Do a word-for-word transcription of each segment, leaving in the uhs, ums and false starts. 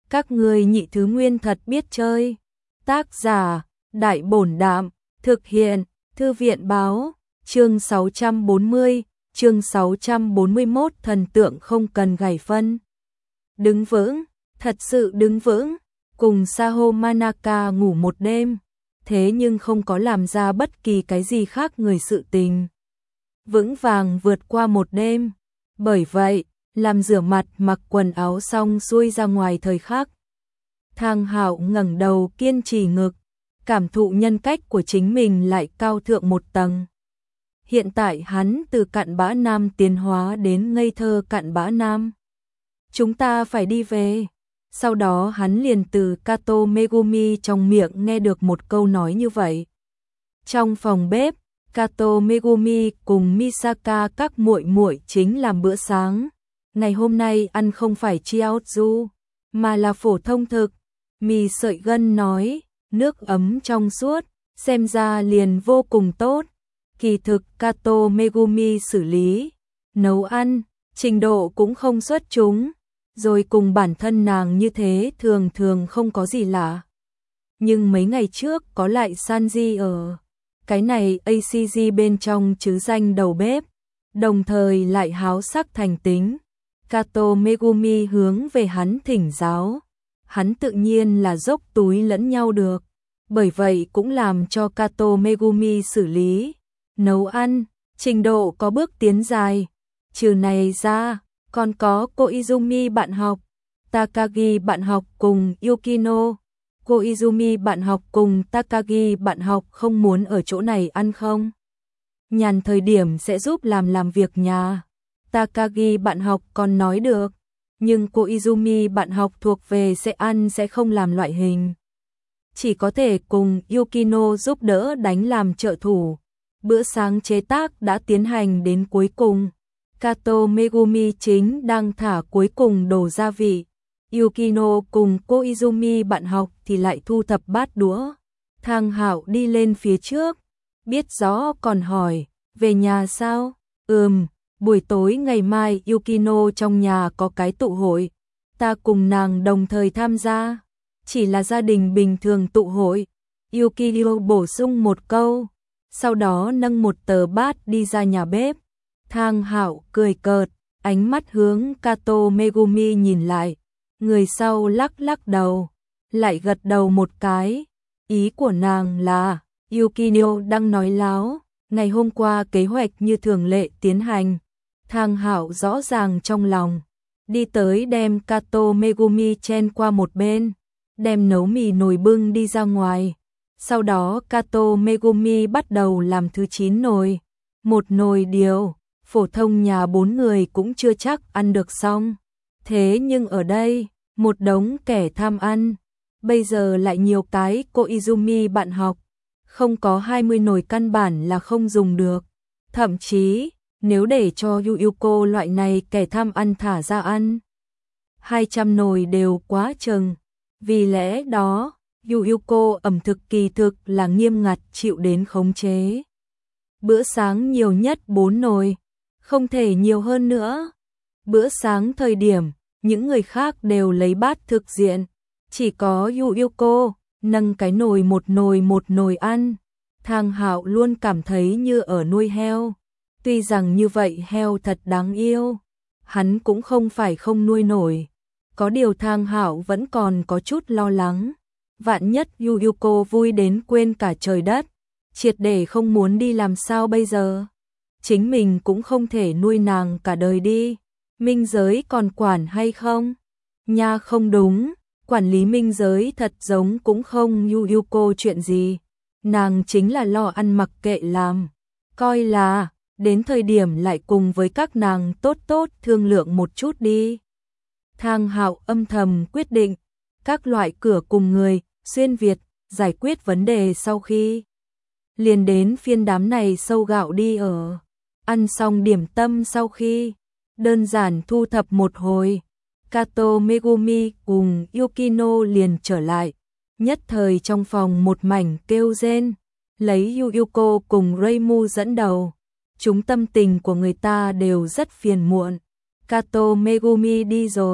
Các ngươi nhị thứ nguyên thật biết chơi. Tác giả, Đại Bổn Đạm, thực hiện, Thư viện Báo, chương sáu trăm bốn mươi, chương sáu trăm bốn mươi mốt thần tượng không cần gảy phân. Đứng vững, thật sự đứng vững, cùng Saho Manaka ngủ một đêm, thế nhưng không có làm ra bất kỳ cái gì khác người sự tình. Vững vàng vượt qua một đêm, bởi vậy, làm rửa mặt mặc quần áo xong xuôi ra ngoài thời khắc. Thang Hạo ngẩng đầu kiên trì ngực, cảm thụ nhân cách của chính mình lại cao thượng một tầng. Hiện tại hắn từ cặn bã nam tiến hóa đến ngây thơ cặn bã nam. Chúng ta phải đi về. Sau đó hắn liền từ Kato Megumi trong miệng nghe được một câu nói như vậy. Trong phòng bếp, Kato Megumi cùng Misaka các muội muội chính làm bữa sáng. Ngày hôm nay ăn không phải chiaotzu, mà là phổ thông thực. Mì sợi gân nói, nước ấm trong suốt, xem ra liền vô cùng tốt. Kỳ thực Kato Megumi xử lý, nấu ăn, trình độ cũng không xuất chúng, rồi cùng bản thân nàng như thế thường thường không có gì lạ. Nhưng mấy ngày trước có lại Sanji ở, cái này a xê giê bên trong chứ danh đầu bếp, đồng thời lại háo sắc thành tính. Kato Megumi hướng về hắn thỉnh giáo, hắn tự nhiên là dốc túi lẫn nhau được, bởi vậy cũng làm cho Kato Megumi xử lý, nấu ăn, trình độ có bước tiến dài. Trừ này ra, còn có Koizumi bạn học, Takagi bạn học cùng Yukino. Koizumi bạn học cùng Takagi bạn học không muốn ở chỗ này ăn không? Nhàn thời điểm sẽ giúp làm làm việc nhà. Takagi bạn học còn nói được, nhưng Koizumi bạn học thuộc về sẽ ăn sẽ không làm loại hình. Chỉ có thể cùng Yukino giúp đỡ đánh làm trợ thủ. Bữa sáng chế tác đã tiến hành đến cuối cùng. Kato Megumi chính đang thả cuối cùng đồ gia vị. Yukino cùng Koizumi bạn học thì lại thu thập bát đũa. Thang Hạo đi lên phía trước, biết rõ còn hỏi, về nhà sao? Ừm, buổi tối ngày mai Yukino trong nhà có cái tụ hội, ta cùng nàng đồng thời tham gia, chỉ là gia đình bình thường tụ hội. Yukino bổ sung một câu, sau đó nâng một tờ bát đi ra nhà bếp. Thang Hạo cười cợt, ánh mắt hướng Kato Megumi nhìn lại, người sau lắc lắc đầu, lại gật đầu một cái. Ý của nàng là, Yukino đang nói láo, ngày hôm qua kế hoạch như thường lệ tiến hành. Thang Hạo rõ ràng trong lòng, đi tới đem Kato Megumi chen qua một bên, đem nấu mì nồi bưng đi ra ngoài. Sau đó Kato Megumi bắt đầu làm thứ chín nồi, một nồi điều, phổ thông nhà bốn người cũng chưa chắc ăn được xong. Thế nhưng ở đây, một đống kẻ tham ăn, bây giờ lại nhiều cái Koizumi bạn học, không có hai mươi nồi căn bản là không dùng được. Thậm chí, nếu để cho Yuyuko loại này kẻ tham ăn thả ra ăn, hai trăm nồi đều quá chừng. Vì lẽ đó, Yuyuko ẩm thực kỳ thực là nghiêm ngặt chịu đến khống chế. Bữa sáng nhiều nhất bốn nồi, không thể nhiều hơn nữa. Bữa sáng thời điểm, những người khác đều lấy bát thực diện, chỉ có Yuyuko nâng cái nồi một nồi một nồi ăn. Thang Hạo luôn cảm thấy như ở nuôi heo. Tuy rằng như vậy heo thật đáng yêu, hắn cũng không phải không nuôi nổi. Có điều Thang Hạo vẫn còn có chút lo lắng. Vạn nhất Yuyuko vui đến quên cả trời đất, triệt để không muốn đi làm sao bây giờ? Chính mình cũng không thể nuôi nàng cả đời đi. Minh giới còn quản hay không? Nha không đúng, quản lý minh giới thật giống cũng không Yuyuko chuyện gì. Nàng chính là lo ăn mặc kệ làm. Coi là, đến thời điểm lại cùng với các nàng tốt tốt thương lượng một chút đi. Thang Hạo âm thầm quyết định, các loại cửa cùng người, xuyên Việt, giải quyết vấn đề sau khi. Liền đến phiên đám này sâu gạo đi ở. Ăn xong điểm tâm sau khi, đơn giản thu thập một hồi, Kato Megumi cùng Yukino liền trở lại. Nhất thời trong phòng một mảnh kêu rên, lấy Yuyuko cùng Reimu dẫn đầu. Chúng tâm tình của người ta đều rất phiền muộn. Kato Megumi đi rồi,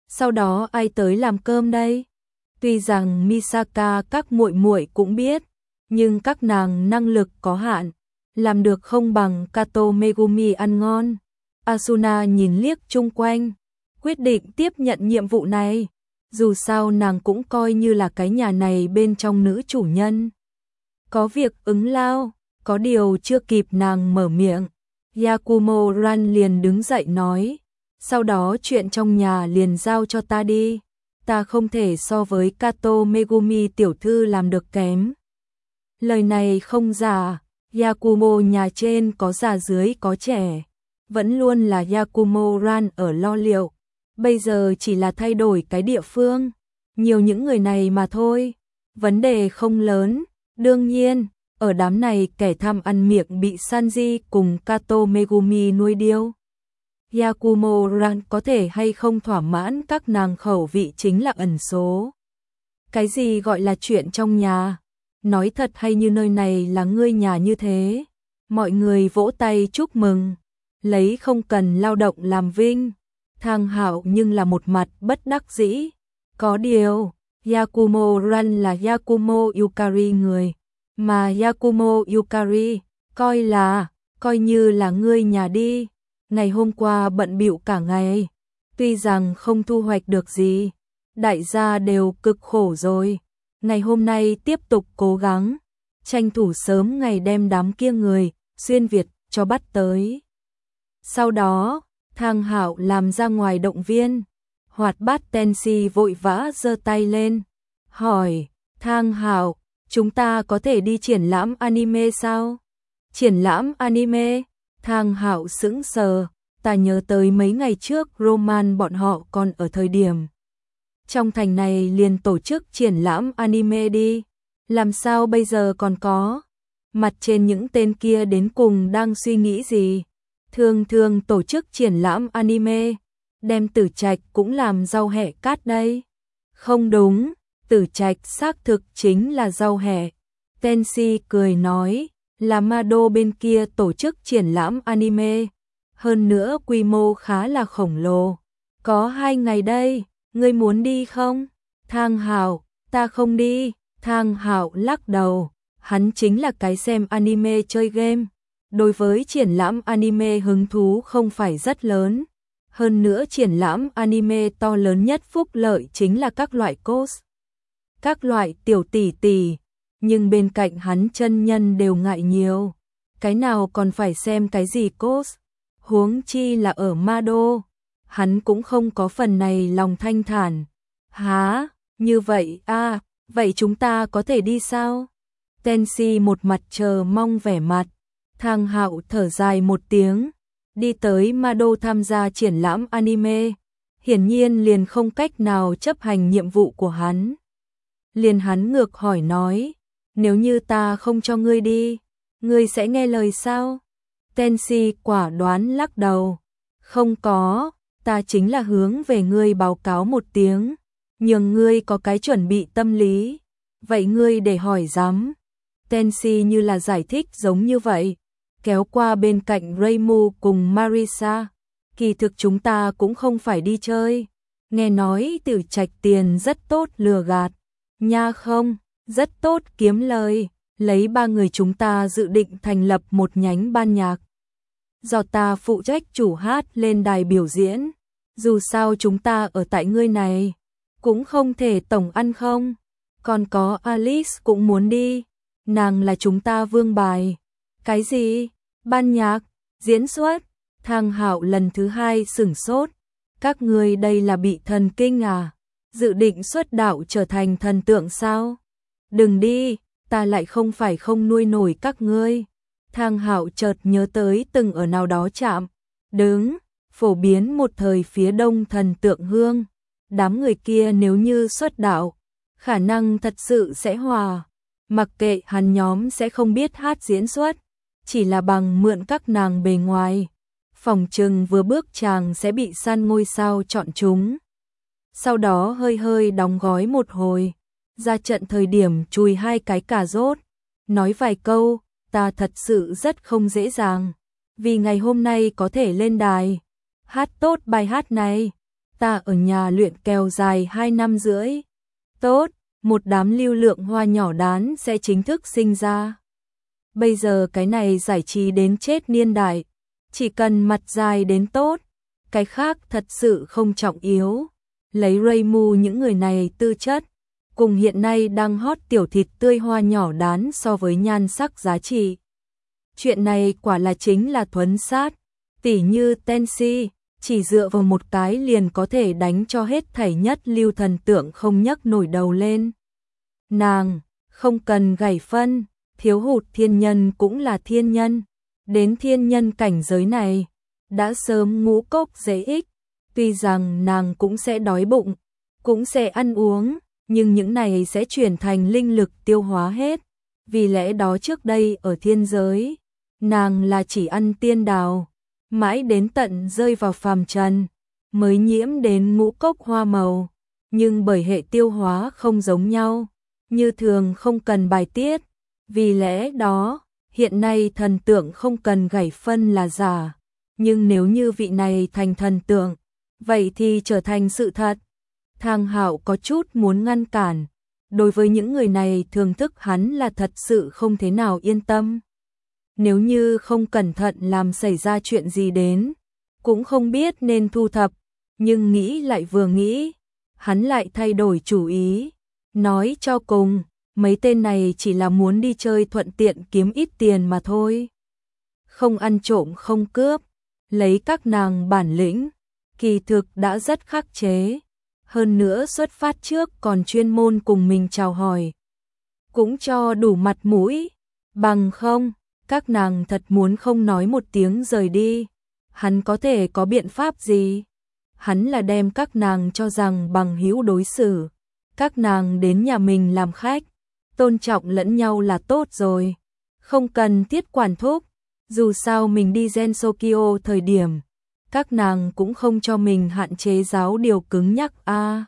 Sau đó ai tới làm cơm đây? Tuy rằng Misaka các muội muội cũng biết, nhưng các nàng năng lực có hạn, làm được không bằng Kato Megumi ăn ngon. Asuna nhìn liếc chung quanh, quyết định tiếp nhận nhiệm vụ này. Dù sao nàng cũng coi như là cái nhà này bên trong nữ chủ nhân. Có việc ứng lao, có điều chưa kịp nàng mở miệng, Yakumo Ran liền đứng dậy nói, sau đó chuyện trong nhà liền giao cho ta đi, ta không thể so với Kato Megumi tiểu thư làm được kém. Lời này không giả, Yakumo nhà trên có già dưới có trẻ, vẫn luôn là Yakumo Ran ở lo liệu, bây giờ chỉ là thay đổi cái địa phương, nhiều những người này mà thôi, vấn đề không lớn. Đương nhiên, ở đám này kẻ tham ăn miệng bị Sanji cùng Kato Megumi nuôi điêu. Yakumo Ran có thể hay không thỏa mãn các nàng khẩu vị chính là ẩn số. Cái gì gọi là chuyện trong nhà? Nói thật hay như nơi này là ngươi nhà như thế? Mọi người vỗ tay chúc mừng, lấy không cần lao động làm vinh. Thang Hạo nhưng là một mặt bất đắc dĩ. Có điều, Yakumo Ran là Yakumo Yukari người, mà Yakumo Yukari coi là, coi như là ngươi nhà đi. Ngày hôm qua bận bịu cả ngày, tuy rằng không thu hoạch được gì, đại gia đều cực khổ rồi. Ngày hôm nay tiếp tục cố gắng, tranh thủ sớm ngày đem đám kia người xuyên Việt cho bắt tới. Sau đó, Thang Hạo làm ra ngoài động viên. Hoạt bát Tenshi vội vã giơ tay lên, hỏi, Thang Hạo, chúng ta có thể đi triển lãm anime sao? Triển lãm anime? Thang Hạo sững sờ, ta nhớ tới mấy ngày trước Roman bọn họ còn ở thời điểm trong thành này liền tổ chức triển lãm anime đi, làm sao bây giờ còn có? Mặt trên những tên kia đến cùng đang suy nghĩ gì? Thường thường tổ chức triển lãm anime, đem Tử Trạch cũng làm rau hẹ cát đây. Không đúng, Tử Trạch xác thực chính là rau hẹ. Tenshi cười nói, là Mado bên kia tổ chức triển lãm anime, hơn nữa quy mô khá là khổng lồ. Có hai ngày đây, ngươi muốn đi không? Thang Hạo, ta không đi. Thang Hạo lắc đầu, hắn chính là cái xem anime chơi game. Đối với triển lãm anime hứng thú không phải rất lớn. Hơn nữa triển lãm anime to lớn nhất phúc lợi chính là các loại cos, các loại tiểu tỷ tỷ, nhưng bên cạnh hắn chân nhân đều ngại nhiều. Cái nào còn phải xem cái gì cos, huống chi là ở Mado, hắn cũng không có phần này lòng thanh thản. Hả, như vậy à, vậy chúng ta có thể đi sao? Tenshi một mặt chờ mong vẻ mặt. Thang Hạo thở dài một tiếng, đi tới Mado tham gia triển lãm anime, hiển nhiên liền không cách nào chấp hành nhiệm vụ của hắn. Liền hắn ngược hỏi nói, nếu như ta không cho ngươi đi, ngươi sẽ nghe lời sao? Tenshi quả đoán lắc đầu, không có, ta chính là hướng về ngươi báo cáo một tiếng, nhường ngươi có cái chuẩn bị tâm lý, vậy ngươi để hỏi dám. Tenshi như là giải thích giống như vậy, kéo qua bên cạnh Reimu cùng Marisa, kỳ thực chúng ta cũng không phải đi chơi, nghe nói Tử Trạch tiền rất tốt lừa gạt, nha không, rất tốt kiếm lời, lấy ba người chúng ta dự định thành lập một nhánh ban nhạc. Do ta phụ trách chủ hát lên đài biểu diễn, dù sao chúng ta ở tại ngươi này, cũng không thể tổng ăn không, còn có Alice cũng muốn đi, nàng là chúng ta vương bài. Cái gì? Ban nhạc? Diễn xuất? Thang Hạo lần thứ hai sửng sốt, các ngươi đây là bị thần kinh à? Dự định xuất đạo trở thành thần tượng sao? Đừng đi, ta lại không phải không nuôi nổi các ngươi. Thang Hạo chợt nhớ tới từng ở nào đó chạm, đứng, phổ biến một thời phía đông thần tượng hương. Đám người kia nếu như xuất đạo, khả năng thật sự sẽ hòa. Mặc kệ hắn nhóm sẽ không biết hát diễn xuất, chỉ là bằng mượn các nàng bề ngoài, phòng trừng vừa bước chàng sẽ bị săn ngôi sao chọn chúng. Sau đó hơi hơi đóng gói một hồi, ra trận thời điểm chùi hai cái cà rốt, nói vài câu, ta thật sự rất không dễ dàng, vì ngày hôm nay có thể lên đài, hát tốt bài hát này, ta ở nhà luyện kèo dài hai năm rưỡi. Tốt, một đám lưu lượng hoa nhỏ đán sẽ chính thức sinh ra. Bây giờ cái này giải trí đến chết niên đại, chỉ cần mặt dài đến tốt, cái khác thật sự không trọng yếu. Lấy Raymu những người này tư chất, cùng hiện nay đang hot tiểu thịt tươi hoa nhỏ đán so với nhan sắc giá trị. Chuyện này quả là chính là thuấn sát, tỉ như Tensi, chỉ dựa vào một cái liền có thể đánh cho hết thảy nhất lưu thần tượng không nhấc nổi đầu lên. Nàng, không cần gảy phân, thiếu hụt thiên nhân cũng là thiên nhân. Đến thiên nhân cảnh giới này, đã sớm ngũ cốc dễ ích, tuy rằng nàng cũng sẽ đói bụng, cũng sẽ ăn uống, nhưng những này sẽ chuyển thành linh lực tiêu hóa hết. Vì lẽ đó trước đây ở thiên giới, nàng là chỉ ăn tiên đào, mãi đến tận rơi vào phàm trần, mới nhiễm đến ngũ cốc hoa màu, nhưng bởi hệ tiêu hóa không giống nhau, như thường không cần bài tiết, vì lẽ đó, hiện nay thần tượng không cần gảy phân là giả, nhưng nếu như vị này thành thần tượng, vậy thì trở thành sự thật. Thang Hạo có chút muốn ngăn cản, đối với những người này thưởng thức hắn là thật sự không thế nào yên tâm. Nếu như không cẩn thận làm xảy ra chuyện gì đến, cũng không biết nên thu thập, nhưng nghĩ lại vừa nghĩ, hắn lại thay đổi chủ ý, nói cho cùng, mấy tên này chỉ là muốn đi chơi thuận tiện kiếm ít tiền mà thôi. Không ăn trộm không cướp, lấy các nàng bản lĩnh, kỳ thực đã rất khắc chế. Hơn nữa xuất phát trước còn chuyên môn cùng mình chào hỏi. Cũng cho đủ mặt mũi, bằng không, các nàng thật muốn không nói một tiếng rời đi. Hắn có thể có biện pháp gì? Hắn là đem các nàng cho rằng bằng hữu đối xử. Các nàng đến nhà mình làm khách, tôn trọng lẫn nhau là tốt rồi. Không cần thiết quản thúc, dù sao mình đi Gensokyo thời điểm. Các nàng cũng không cho mình hạn chế giáo điều cứng nhắc a. À,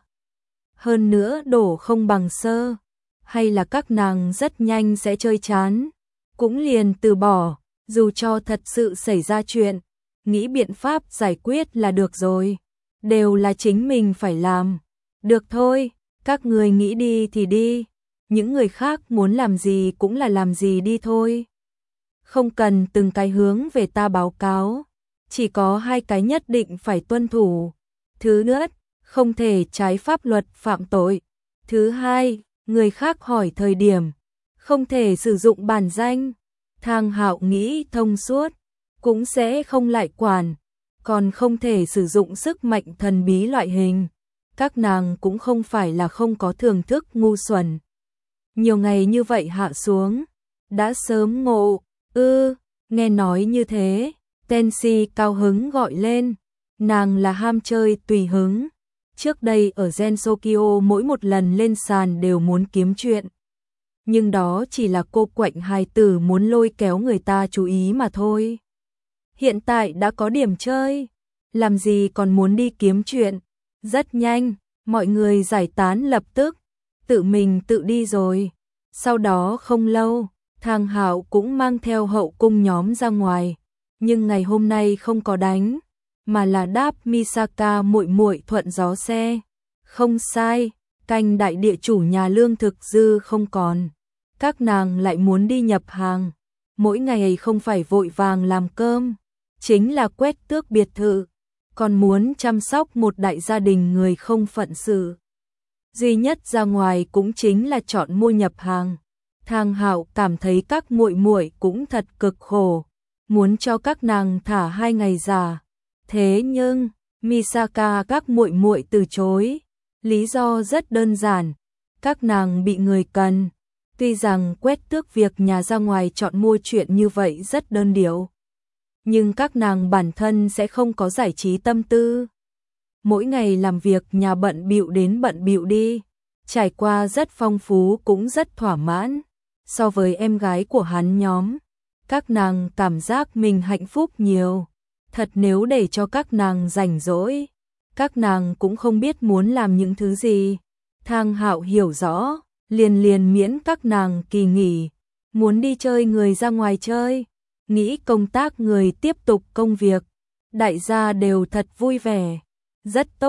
hơn nữa đổ không bằng sơ, hay là các nàng rất nhanh sẽ chơi chán, cũng liền từ bỏ, dù cho thật sự xảy ra chuyện, nghĩ biện pháp giải quyết là được rồi, đều là chính mình phải làm. Được thôi, các người nghĩ đi thì đi, những người khác muốn làm gì cũng là làm gì đi thôi. Không cần từng cái hướng về ta báo cáo. Chỉ có hai cái nhất định phải tuân thủ. Thứ nhất, không thể trái pháp luật phạm tội. Thứ hai, người khác hỏi thời điểm, không thể sử dụng bản danh. Thang Hạo nghĩ thông suốt, cũng sẽ không lại quản. Còn không thể sử dụng sức mạnh thần bí loại hình. Các nàng cũng không phải là không có thưởng thức ngu xuẩn. Nhiều ngày như vậy hạ xuống, đã sớm ngộ, ư, nghe nói như thế. Tensi cao hứng gọi lên, nàng là ham chơi tùy hứng. Trước đây ở Gensokyo mỗi một lần lên sàn đều muốn kiếm chuyện. Nhưng đó chỉ là cô quạnh hài tử muốn lôi kéo người ta chú ý mà thôi. Hiện tại đã có điểm chơi, làm gì còn muốn đi kiếm chuyện. Rất nhanh, mọi người giải tán lập tức, tự mình tự đi rồi. Sau đó không lâu, Thang Hạo cũng mang theo hậu cung nhóm ra ngoài. Nhưng ngày hôm nay không có đánh, mà là đáp Misaka muội muội thuận gió xe. Không sai, canh đại địa chủ nhà lương thực dư không còn. Các nàng lại muốn đi nhập hàng. Mỗi ngày không phải vội vàng làm cơm, chính là quét tước biệt thự, còn muốn chăm sóc một đại gia đình người không phận sự. Duy nhất ra ngoài cũng chính là chọn mua nhập hàng. Thang Hạo cảm thấy các muội muội cũng thật cực khổ. Muốn cho các nàng thả hai ngày giả. Thế nhưng, Misaka các muội muội từ chối. Lý do rất đơn giản. Các nàng bị người cần. Tuy rằng quét tước việc nhà ra ngoài chọn mua chuyện như vậy rất đơn điệu. Nhưng các nàng bản thân sẽ không có giải trí tâm tư. Mỗi ngày làm việc nhà bận bịu đến bận bịu đi. Trải qua rất phong phú cũng rất thỏa mãn. So với em gái của hắn nhóm. Các nàng cảm giác mình hạnh phúc nhiều. Thật nếu để cho các nàng rảnh rỗi, các nàng cũng không biết muốn làm những thứ gì. Thang Hạo hiểu rõ, liền liền miễn các nàng kỳ nghỉ. Muốn đi chơi người ra ngoài chơi, nghĩ công tác người tiếp tục công việc. Đại gia đều thật vui vẻ. Rất tốt,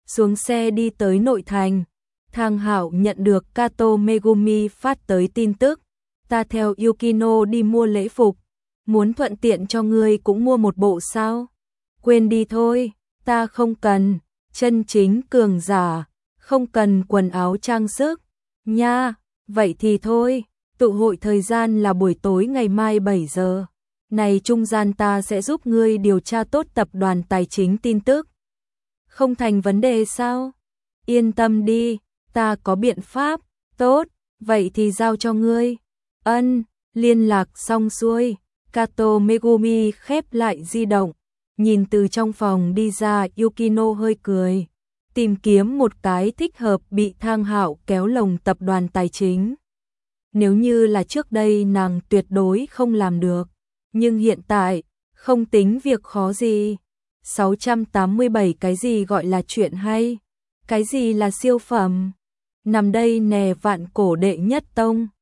xuống xe đi tới nội thành. Thang Hạo nhận được Kato Megumi phát tới tin tức, ta theo Yukino đi mua lễ phục, muốn thuận tiện cho ngươi cũng mua một bộ sao? Quên đi thôi, ta không cần, chân chính cường giả, không cần quần áo trang sức, nha, vậy thì thôi, tụ hội thời gian là buổi tối ngày mai bảy giờ, này trung gian ta sẽ giúp ngươi điều tra tốt tập đoàn tài chính tin tức. Không thành vấn đề sao? Yên tâm đi, ta có biện pháp, tốt, vậy thì giao cho ngươi. Ân, liên lạc xong xuôi, Kato Megumi khép lại di động, nhìn từ trong phòng đi ra Yukino hơi cười, tìm kiếm một cái thích hợp bị Thang Hạo kéo lồng tập đoàn tài chính. Nếu như là trước đây nàng tuyệt đối không làm được, nhưng hiện tại, không tính việc khó gì. sáu trăm tám mươi bảy cái gì gọi là chuyện hay? Cái gì là siêu phẩm? Nằm đây nè vạn cổ đệ nhất tông.